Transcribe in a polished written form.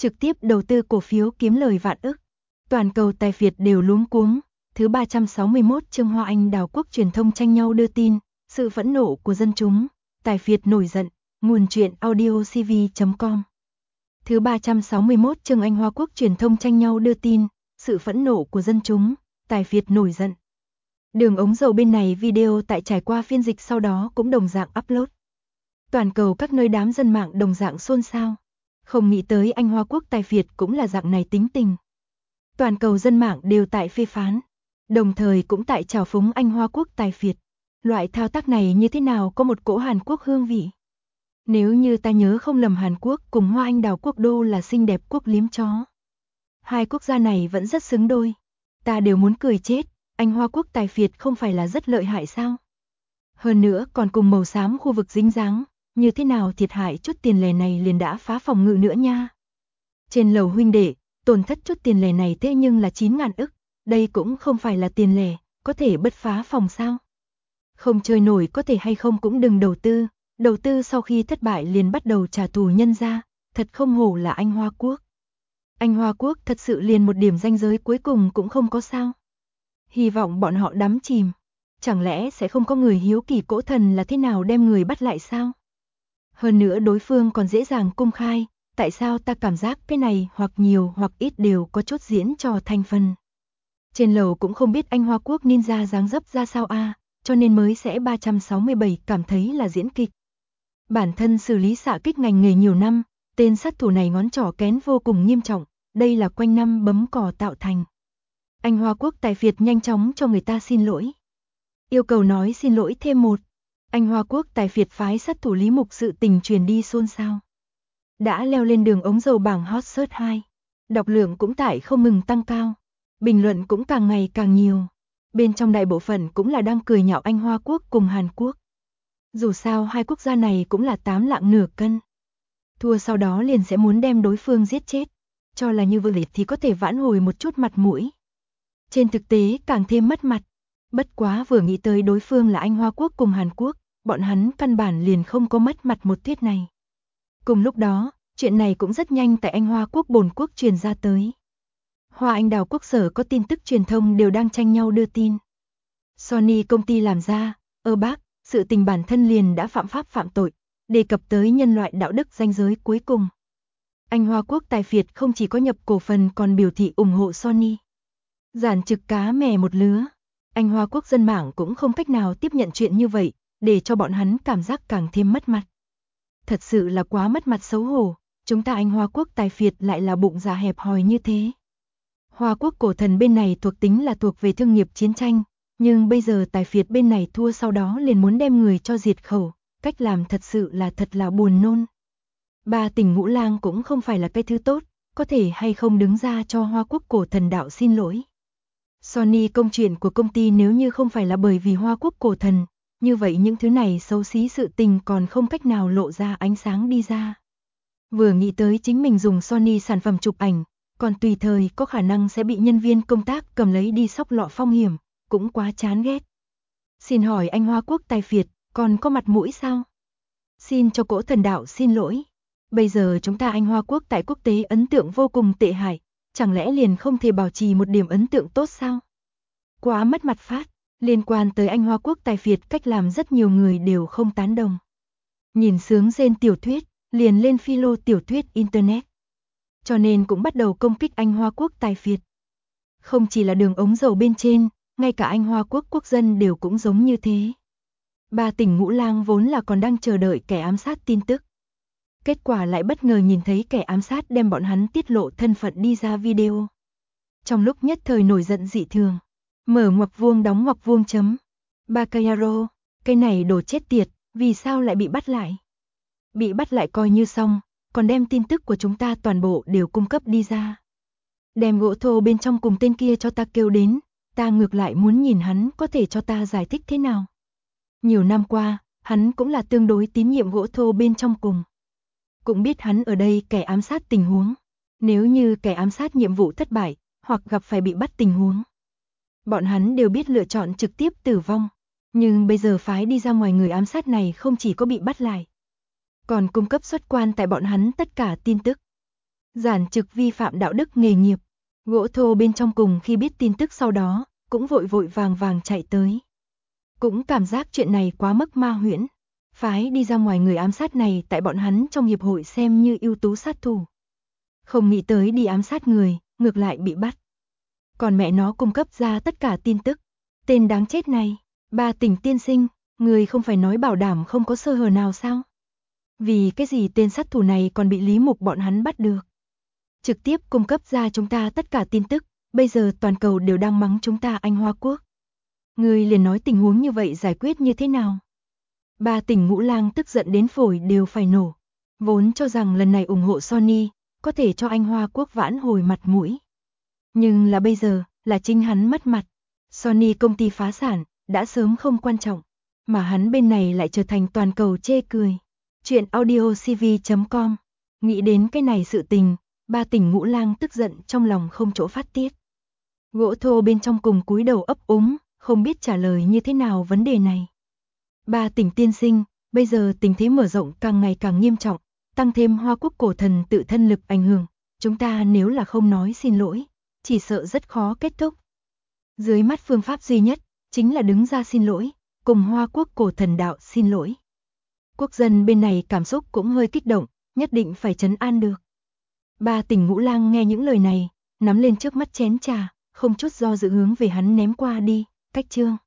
trực tiếp đầu tư cổ phiếu kiếm lời vạn ức. Toàn cầu tài phiệt đều luống cuống. Thứ 361 chương Hoa Anh Đào Quốc truyền thông tranh nhau đưa tin, sự phẫn nộ của dân chúng, tài phiệt nổi giận, nguồn truyện audiocv.com. Thứ 361 chương Anh Hoa Quốc truyền thông tranh nhau đưa tin, sự phẫn nộ của dân chúng, tài phiệt nổi giận. Đường ống dầu bên này video tại trải qua phiên dịch sau đó cũng đồng dạng upload. Toàn cầu các nơi đám dân mạng đồng dạng xôn xao. Không nghĩ tới Anh Hoa Quốc tài phiệt cũng là dạng này tính tình. Toàn cầu dân mạng đều tại phê phán, đồng thời cũng tại trào phúng Anh Hoa Quốc tài phiệt. Loại thao tác này như thế nào có một cỗ Hàn Quốc hương vị. Nếu như ta nhớ không lầm Hàn Quốc cùng Hoa Anh Đào Quốc đô là xinh đẹp quốc liếm chó. Hai quốc gia này vẫn rất xứng đôi. Ta đều muốn cười chết, Anh Hoa Quốc tài phiệt không phải là rất lợi hại sao? Hơn nữa còn cùng màu xám khu vực dính dáng, như thế nào thiệt hại chút tiền lẻ này liền đã phá phòng ngự nữa nha. Trên lầu huynh đệ, tổn thất chút tiền lẻ này thế nhưng là 9.000 ức, đây cũng không phải là tiền lẻ, có thể bứt phá phòng sao? Không chơi nổi có thể hay không cũng đừng đầu tư sau khi thất bại liền bắt đầu trả thù nhân ra, thật không hổ là Anh Hoa Quốc. Anh Hoa Quốc thật sự liền một điểm ranh giới cuối cùng cũng không có sao. Hy vọng bọn họ đắm chìm, chẳng lẽ sẽ không có người hiếu kỳ cỗ thần là thế nào đem người bắt lại sao? Hơn nữa đối phương còn dễ dàng công khai, tại sao ta cảm giác cái này hoặc nhiều hoặc ít đều có chút diễn trò thành phần. Trên lầu cũng không biết Anh Hoa Quốc ninja dáng dấp ra sao cho nên mới sẽ 367 cảm thấy là diễn kịch. Bản thân xử lý xạ kích ngành nghề nhiều năm, tên sát thủ này ngón trỏ kén vô cùng nghiêm trọng, đây là quanh năm bấm cỏ tạo thành. Anh Hoa Quốc tài phiệt nhanh chóng cho người ta xin lỗi. Yêu cầu nói xin lỗi thêm một. Anh Hoa Quốc tài phiệt phái sát thủ Lý Mục sự tình truyền đi xôn xao. Đã leo lên đường ống dầu bảng hot search 2. Đọc lượng cũng tại không ngừng tăng cao. Bình luận cũng càng ngày càng nhiều. Bên trong đại bộ phận cũng là đang cười nhạo Anh Hoa Quốc cùng Hàn Quốc. Dù sao hai quốc gia này cũng là 8 lạng nửa cân. Thua sau đó liền sẽ muốn đem đối phương giết chết. Cho là như vậy thì có thể vãn hồi một chút mặt mũi. Trên thực tế càng thêm mất mặt. Bất quá vừa nghĩ tới đối phương là Anh Hoa Quốc cùng Hàn Quốc, bọn hắn căn bản liền không có mất mặt một thuyết này. Cùng lúc đó, chuyện này cũng rất nhanh tại Anh Hoa Quốc bổn quốc truyền ra tới. Hoa Anh Đào Quốc sở có tin tức truyền thông đều đang tranh nhau đưa tin. Sony công ty làm ra, bác, sự tình bản thân liền đã phạm pháp phạm tội, đề cập tới nhân loại đạo đức ranh giới cuối cùng. Anh Hoa Quốc tài phiệt không chỉ có nhập cổ phần còn biểu thị ủng hộ Sony. Giản trực cá mè một lứa. Anh Hoa Quốc dân mạng cũng không cách nào tiếp nhận chuyện như vậy, để cho bọn hắn cảm giác càng thêm mất mặt. Thật sự là quá mất mặt xấu hổ, chúng ta Anh Hoa Quốc tài phiệt lại là bụng dạ hẹp hòi như thế. Hoa Quốc cổ thần bên này thuộc tính là thuộc về thương nghiệp chiến tranh, nhưng bây giờ tài phiệt bên này thua sau đó liền muốn đem người cho diệt khẩu, cách làm thật sự là thật là buồn nôn. Ba Tỉnh Ngũ Lang cũng không phải là cái thứ tốt, có thể hay không đứng ra cho Hoa Quốc cổ thần đạo xin lỗi. Sony công chuyện của công ty nếu như không phải là bởi vì Hoa Quốc cổ thần, như vậy những thứ này xấu xí sự tình còn không cách nào lộ ra ánh sáng đi ra. Vừa nghĩ tới chính mình dùng Sony sản phẩm chụp ảnh, còn tùy thời có khả năng sẽ bị nhân viên công tác cầm lấy đi sóc lọ phong hiểm, cũng quá chán ghét. Xin hỏi anh Hoa Quốc tài phiệt, còn có mặt mũi sao? Xin cho cỗ thần đạo xin lỗi. Bây giờ chúng ta Anh Hoa Quốc tại quốc tế ấn tượng vô cùng tệ hại, chẳng lẽ liền không thể bảo trì một điểm ấn tượng tốt sao? Quá mất mặt phát, liên quan tới Anh Hoa Quốc tài phiệt cách làm rất nhiều người đều không tán đồng. Nhìn sướng rên tiểu thuyết, liền lên philo tiểu thuyết Internet. Cho nên cũng bắt đầu công kích Anh Hoa Quốc tài phiệt. Không chỉ là đường ống dầu bên trên, ngay cả Anh Hoa Quốc quốc dân đều cũng giống như thế. Ba Tỉnh Ngũ Lang vốn là còn đang chờ đợi kẻ ám sát tin tức. Kết quả lại bất ngờ nhìn thấy kẻ ám sát đem bọn hắn tiết lộ thân phận đi ra video. Trong lúc nhất thời nổi giận dị thường. Mở ngoặc vuông đóng ngoặc vuông chấm. Bacayaro, cái này đồ chết tiệt, vì sao lại bị bắt lại? Bị bắt lại coi như xong, còn đem tin tức của chúng ta toàn bộ đều cung cấp đi ra. Đem gỗ thô bên trong cùng tên kia cho ta kêu đến, ta ngược lại muốn nhìn hắn có thể cho ta giải thích thế nào. Nhiều năm qua, hắn cũng là tương đối tín nhiệm gỗ thô bên trong cùng. Cũng biết hắn ở đây kẻ ám sát tình huống. Nếu như kẻ ám sát nhiệm vụ thất bại, hoặc gặp phải bị bắt tình huống. Bọn hắn đều biết lựa chọn trực tiếp tử vong. Nhưng bây giờ phái đi ra ngoài người ám sát này không chỉ có bị bắt lại. Còn cung cấp xuất quan tại bọn hắn tất cả tin tức. giản trực vi phạm đạo đức nghề nghiệp. Gỗ thô bên trong cùng khi biết tin tức sau đó, cũng vội vội vàng vàng chạy tới. Cũng cảm giác chuyện này quá mức ma huyễn. Phái đi ra ngoài người ám sát này tại bọn hắn trong hiệp hội xem như ưu tú sát thủ. Không nghĩ tới đi ám sát người, ngược lại bị bắt. Còn mẹ nó cung cấp ra tất cả tin tức. Tên đáng chết này, Ba Tỉnh tiên sinh, người không phải nói bảo đảm không có sơ hở nào sao? Vì cái gì tên sát thủ này còn bị Lý Mục bọn hắn bắt được? Trực tiếp cung cấp ra chúng ta tất cả tin tức, bây giờ toàn cầu đều đang mắng chúng ta Anh Hoa Quốc. Người liền nói tình huống như vậy giải quyết như thế nào? Ba Tỉnh Ngũ Lang tức giận đến phổi đều phải nổ. Vốn cho rằng lần này ủng hộ Sony, có thể cho Anh Hoa Quốc vãn hồi mặt mũi. Nhưng là bây giờ, là chính hắn mất mặt. Sony công ty phá sản, đã sớm không quan trọng. Mà hắn bên này lại trở thành toàn cầu chê cười. Chuyện audiocv.com. Nghĩ đến cái này sự tình, Ba Tỉnh Ngũ Lang tức giận trong lòng không chỗ phát tiết. Gỗ thô bên trong cùng cúi đầu ấp úng, không biết trả lời như thế nào vấn đề này. Ba Tỉnh tiên sinh, bây giờ tình thế mở rộng càng ngày càng nghiêm trọng, tăng thêm Hoa Quốc cổ thần tự thân lực ảnh hưởng, chúng ta nếu là không nói xin lỗi, chỉ sợ rất khó kết thúc. Dưới mắt phương pháp duy nhất, chính là đứng ra xin lỗi, cùng Hoa Quốc cổ thần đạo xin lỗi. Quốc dân bên này cảm xúc cũng hơi kích động, nhất định phải trấn an được. Ba Tỉnh Ngũ Lang nghe những lời này, nắm lên trước mắt chén trà, không chút do dự hướng về hắn ném qua đi, cách chương.